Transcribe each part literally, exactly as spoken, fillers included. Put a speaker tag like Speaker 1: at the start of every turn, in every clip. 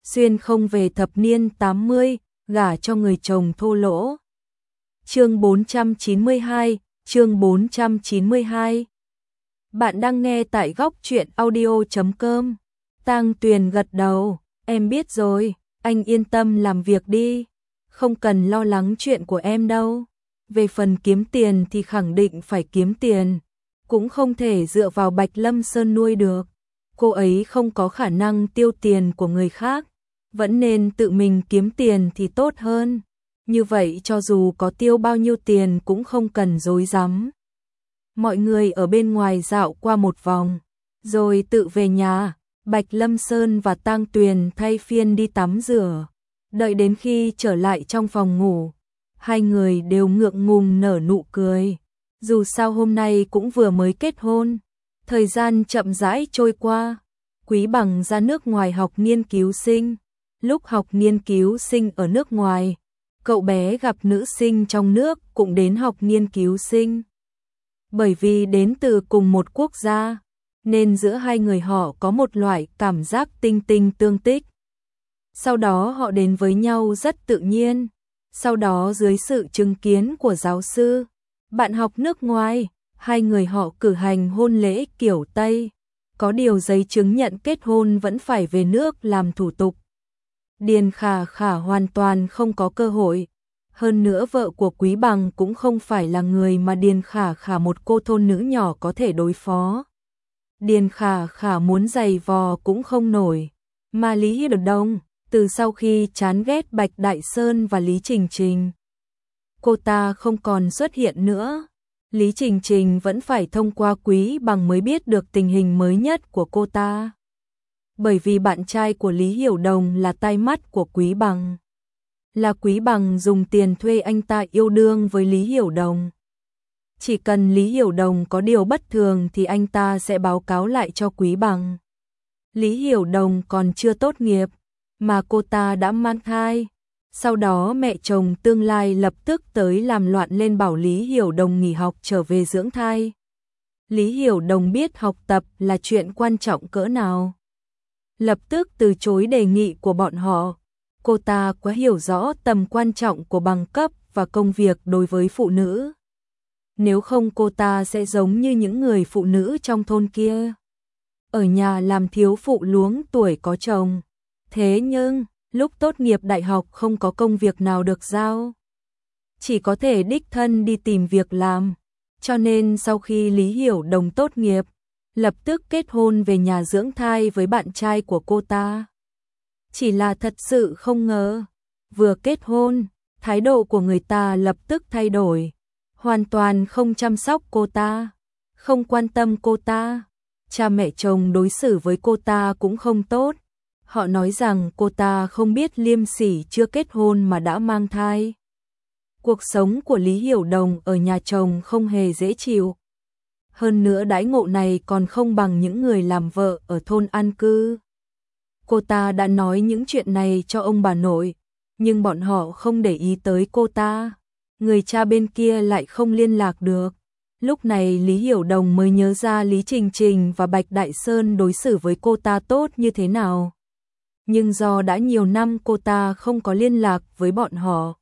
Speaker 1: xuyên không về thập niên tám mươi, gả cho người chồng thô lỗ. Chương bốn trăm chín mươi hai, chương bốn trăm chín mươi hai. Bạn đang nghe tại góc truyện audio chấm com. Tang Tuyền gật đầu, em biết rồi, anh yên tâm làm việc đi, không cần lo lắng chuyện của em đâu. Về phần kiếm tiền thì khẳng định phải kiếm tiền, cũng không thể dựa vào Bạch Lâm Sơn nuôi được. Cô ấy không có khả năng tiêu tiền của người khác, vẫn nên tự mình kiếm tiền thì tốt hơn. Như vậy cho dù có tiêu bao nhiêu tiền cũng không cần rối rắm. Mọi người ở bên ngoài dạo qua một vòng, rồi tự về nhà. Bạch Lâm Sơn và Tang Tuyền thay phiên đi tắm rửa. Đợi đến khi trở lại trong phòng ngủ, hai người đều ngượng ngùng nở nụ cười. Dù sao hôm nay cũng vừa mới kết hôn. Thời gian chậm rãi trôi qua. Quý Bằng ra nước ngoài học nghiên cứu sinh. Lúc học nghiên cứu sinh ở nước ngoài, cậu bé gặp nữ sinh trong nước cũng đến học nghiên cứu sinh. Bởi vì đến từ cùng một quốc gia, nên giữa hai người họ có một loại cảm giác tinh tinh tương tích. Sau đó họ đến với nhau rất tự nhiên. Sau đó dưới sự chứng kiến của giáo sư, bạn học nước ngoài, hai người họ cử hành hôn lễ kiểu Tây. Có điều giấy chứng nhận kết hôn vẫn phải về nước làm thủ tục. Điền Khả Khả hoàn toàn không có cơ hội. Hơn nữa vợ của Quý Bằng cũng không phải là người mà Điền Khả Khả một cô thôn nữ nhỏ có thể đối phó. Điền Khả Khả muốn giày vò cũng không nổi. Mà Lý Hiển Đông, từ sau khi chán ghét Bạch Đại Sơn và Lý Trình Trình, cô ta không còn xuất hiện nữa. Lý Trình Trình vẫn phải thông qua Quý Bằng mới biết được tình hình mới nhất của cô ta. Bởi vì bạn trai của Lý Hiểu Đồng là tai mắt của Quý Bằng. Là Quý Bằng dùng tiền thuê anh ta yêu đương với Lý Hiểu Đồng. Chỉ cần Lý Hiểu Đồng có điều bất thường thì anh ta sẽ báo cáo lại cho Quý Bằng. Lý Hiểu Đồng còn chưa tốt nghiệp, mà cô ta đã mang thai. Sau đó mẹ chồng tương lai lập tức tới làm loạn lên bảo Lý Hiểu Đồng nghỉ học trở về dưỡng thai. Lý Hiểu Đồng biết học tập là chuyện quan trọng cỡ nào, lập tức từ chối đề nghị của bọn họ. Cô ta quá hiểu rõ tầm quan trọng của bằng cấp và công việc đối với phụ nữ. Nếu không cô ta sẽ giống như những người phụ nữ trong thôn kia, ở nhà làm thiếu phụ luống tuổi có chồng. Thế nhưng, lúc tốt nghiệp đại học không có công việc nào được giao, chỉ có thể đích thân đi tìm việc làm. Cho nên sau khi Lý Hiểu Đồng tốt nghiệp, lập tức kết hôn về nhà dưỡng thai với bạn trai của cô ta. Chỉ là thật sự không ngờ, vừa kết hôn, thái độ của người ta lập tức thay đổi, hoàn toàn không chăm sóc cô ta, không quan tâm cô ta. Cha mẹ chồng đối xử với cô ta cũng không tốt. Họ nói rằng cô ta không biết liêm sỉ, chưa kết hôn mà đã mang thai. Cuộc sống của Lý Hiểu Đồng ở nhà chồng không hề dễ chịu. Hơn nữa đãi ngộ này còn không bằng những người làm vợ ở thôn an cư. Cô ta đã nói những chuyện này cho ông bà nội, nhưng bọn họ không để ý tới cô ta. Người cha bên kia lại không liên lạc được. Lúc này Lý Hiểu Đồng mới nhớ ra Lý Trình Trình và Bạch Đại Sơn đối xử với cô ta tốt như thế nào. Nhưng do đã nhiều năm cô ta không có liên lạc với bọn họ,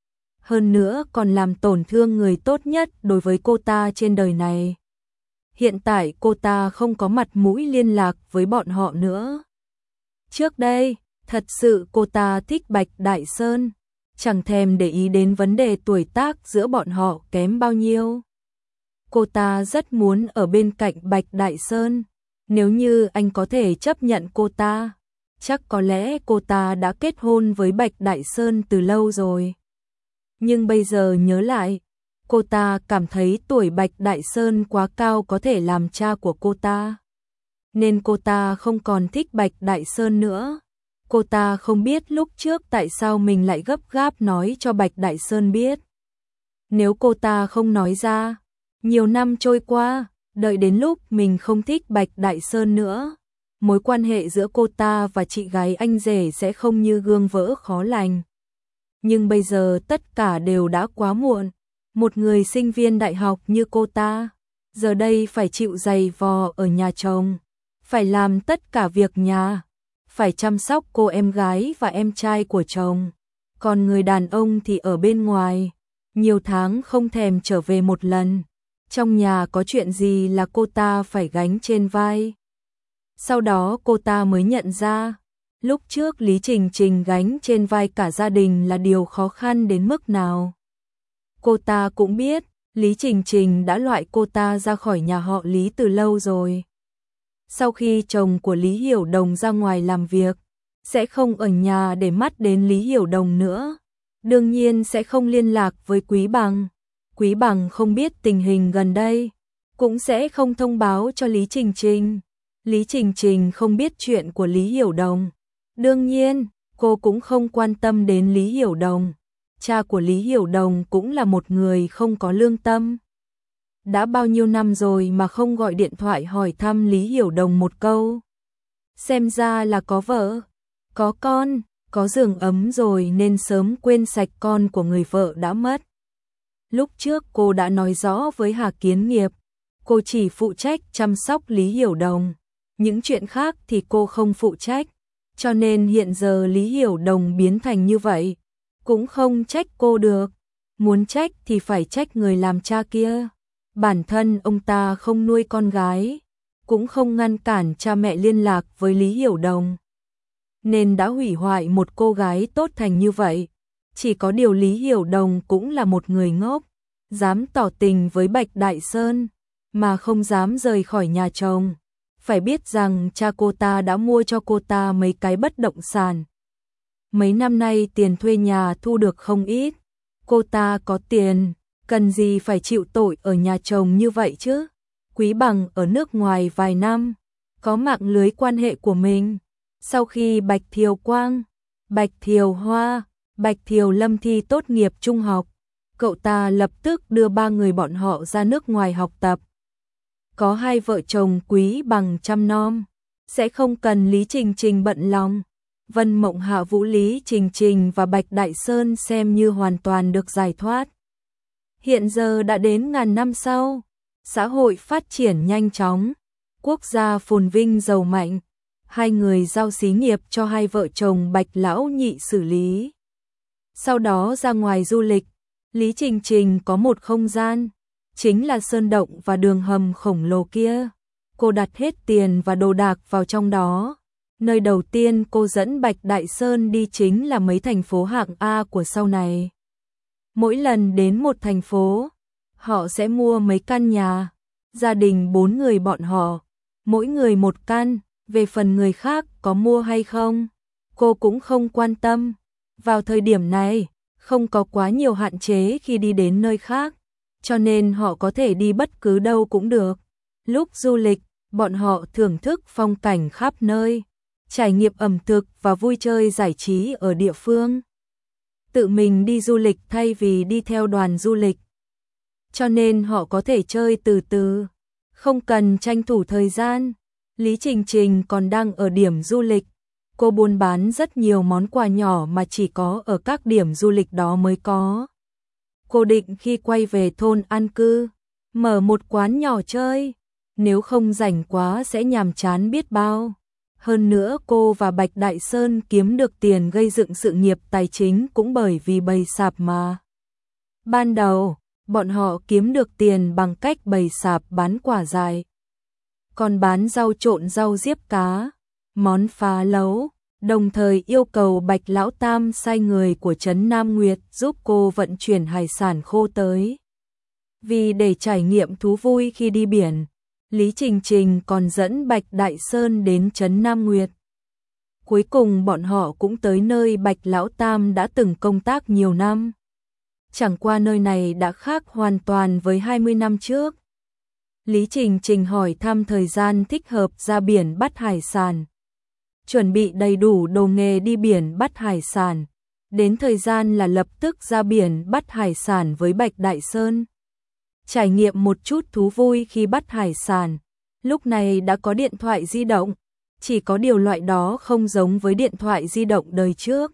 Speaker 1: hơn nữa còn làm tổn thương người tốt nhất đối với cô ta trên đời này. Hiện tại cô ta không có mặt mũi liên lạc với bọn họ nữa. Trước đây, thật sự cô ta thích Bạch Đại Sơn, chẳng thèm để ý đến vấn đề tuổi tác giữa bọn họ kém bao nhiêu. Cô ta rất muốn ở bên cạnh Bạch Đại Sơn. Nếu như anh có thể chấp nhận cô ta, chắc có lẽ cô ta đã kết hôn với Bạch Đại Sơn từ lâu rồi. Nhưng bây giờ nhớ lại, cô ta cảm thấy tuổi Bạch Đại Sơn quá cao có thể làm cha của cô ta. Nên cô ta không còn thích Bạch Đại Sơn nữa. Cô ta không biết lúc trước tại sao mình lại gấp gáp nói cho Bạch Đại Sơn biết. Nếu cô ta không nói ra, nhiều năm trôi qua, đợi đến lúc mình không thích Bạch Đại Sơn nữa, mối quan hệ giữa cô ta và chị gái anh rể sẽ không như gương vỡ khó lành. Nhưng bây giờ tất cả đều đã quá muộn. Một người sinh viên đại học như cô ta, giờ đây phải chịu giày vò ở nhà chồng, phải làm tất cả việc nhà, phải chăm sóc cô em gái và em trai của chồng. Còn người đàn ông thì ở bên ngoài, nhiều tháng không thèm trở về một lần. Trong nhà có chuyện gì là cô ta phải gánh trên vai. Sau đó cô ta mới nhận ra, lúc trước Lý Trình Trình gánh trên vai cả gia đình là điều khó khăn đến mức nào. Cô ta cũng biết, Lý Trình Trình đã loại cô ta ra khỏi nhà họ Lý từ lâu rồi. Sau khi chồng của Lý Hiểu Đồng ra ngoài làm việc, sẽ không ở nhà để mắt đến Lý Hiểu Đồng nữa. Đương nhiên sẽ không liên lạc với Quý Bằng. Quý Bằng không biết tình hình gần đây, cũng sẽ không thông báo cho Lý Trình Trình. Lý Trình Trình không biết chuyện của Lý Hiểu Đồng. Đương nhiên, cô cũng không quan tâm đến Lý Hiểu Đồng. Cha của Lý Hiểu Đồng cũng là một người không có lương tâm. Đã bao nhiêu năm rồi mà không gọi điện thoại hỏi thăm Lý Hiểu Đồng một câu. Xem ra là có vợ, có con, có giường ấm rồi nên sớm quên sạch con của người vợ đã mất. Lúc trước cô đã nói rõ với Hà Kiến Nghiệp, cô chỉ phụ trách chăm sóc Lý Hiểu Đồng. Những chuyện khác thì cô không phụ trách. Cho nên hiện giờ Lý Hiểu Đồng biến thành như vậy, cũng không trách cô được. Muốn trách thì phải trách người làm cha kia. Bản thân ông ta không nuôi con gái, cũng không ngăn cản cha mẹ liên lạc với Lý Hiểu Đồng, nên đã hủy hoại một cô gái tốt thành như vậy. Chỉ có điều Lý Hiểu Đồng cũng là một người ngốc, dám tỏ tình với Bạch Đại Sơn, mà không dám rời khỏi nhà chồng. Phải biết rằng cha cô ta đã mua cho cô ta mấy cái bất động sản. Mấy năm nay tiền thuê nhà thu được không ít. Cô ta có tiền, cần gì phải chịu tội ở nhà chồng như vậy chứ. Quý Bằng ở nước ngoài vài năm, có mạng lưới quan hệ của mình. Sau khi Bạch Thiều Quang, Bạch Thiều Hoa, Bạch Thiều Lâm thi tốt nghiệp trung học, cậu ta lập tức đưa ba người bọn họ ra nước ngoài học tập. Có hai vợ chồng Quý Bằng chăm nom, sẽ không cần Lý Trình Trình bận lòng. Vân Mộng Hạ Vũ, Lý Trình Trình và Bạch Đại Sơn xem như hoàn toàn được giải thoát. Hiện giờ đã đến ngàn năm sau, xã hội phát triển nhanh chóng, quốc gia phồn vinh giàu mạnh. Hai người giao xí nghiệp cho hai vợ chồng Bạch Lão Nhị xử lý. Sau đó ra ngoài du lịch, Lý Trình Trình có một không gian, chính là sơn động và đường hầm khổng lồ kia. Cô đặt hết tiền và đồ đạc vào trong đó. Nơi đầu tiên cô dẫn Bạch Đại Sơn đi chính là mấy thành phố hạng A của sau này. Mỗi lần đến một thành phố, họ sẽ mua mấy căn nhà. Gia đình bốn người bọn họ, mỗi người một căn. Về phần người khác có mua hay không, cô cũng không quan tâm. Vào thời điểm này, không có quá nhiều hạn chế khi đi đến nơi khác, cho nên họ có thể đi bất cứ đâu cũng được. Lúc du lịch, bọn họ thưởng thức phong cảnh khắp nơi, trải nghiệm ẩm thực và vui chơi giải trí ở địa phương. Tự mình đi du lịch thay vì đi theo đoàn du lịch, cho nên họ có thể chơi từ từ, không cần tranh thủ thời gian. Lý Trình Trình còn đang ở điểm du lịch, cô buôn bán rất nhiều món quà nhỏ mà chỉ có ở các điểm du lịch đó mới có. Cô định khi quay về thôn an cư, mở một quán nhỏ chơi, nếu không rảnh quá sẽ nhàm chán biết bao. Hơn nữa cô và Bạch Đại Sơn kiếm được tiền gây dựng sự nghiệp tài chính cũng bởi vì bày sạp mà. Ban đầu, bọn họ kiếm được tiền bằng cách bày sạp bán quả dại, còn bán rau trộn rau diếp cá, món phá lấu, đồng thời yêu cầu Bạch Lão Tam sai người của trấn Nam Nguyệt giúp cô vận chuyển hải sản khô tới. Vì để trải nghiệm thú vui khi đi biển, Lý Trình Trình còn dẫn Bạch Đại Sơn đến trấn Nam Nguyệt. Cuối cùng bọn họ cũng tới nơi Bạch Lão Tam đã từng công tác nhiều năm. Chẳng qua nơi này đã khác hoàn toàn với hai mươi năm trước. Lý Trình Trình hỏi thăm thời gian thích hợp ra biển bắt hải sản. Chuẩn bị đầy đủ đồ nghề đi biển bắt hải sản. Đến thời gian là lập tức ra biển bắt hải sản với Bạch Đại Sơn. Trải nghiệm một chút thú vui khi bắt hải sản. Lúc này đã có điện thoại di động, chỉ có điều loại đó không giống với điện thoại di động đời trước.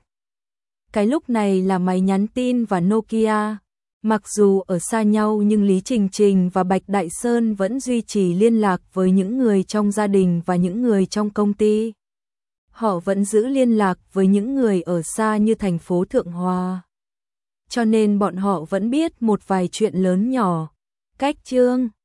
Speaker 1: Cái lúc này là máy nhắn tin và Nokia. Mặc dù ở xa nhau nhưng Lý Trình Trình và Bạch Đại Sơn vẫn duy trì liên lạc với những người trong gia đình và những người trong công ty. họ vẫn giữ liên lạc với những người ở xa như thành phố Thượng Hoa. Cho nên bọn họ vẫn biết một vài chuyện lớn nhỏ. Cách chương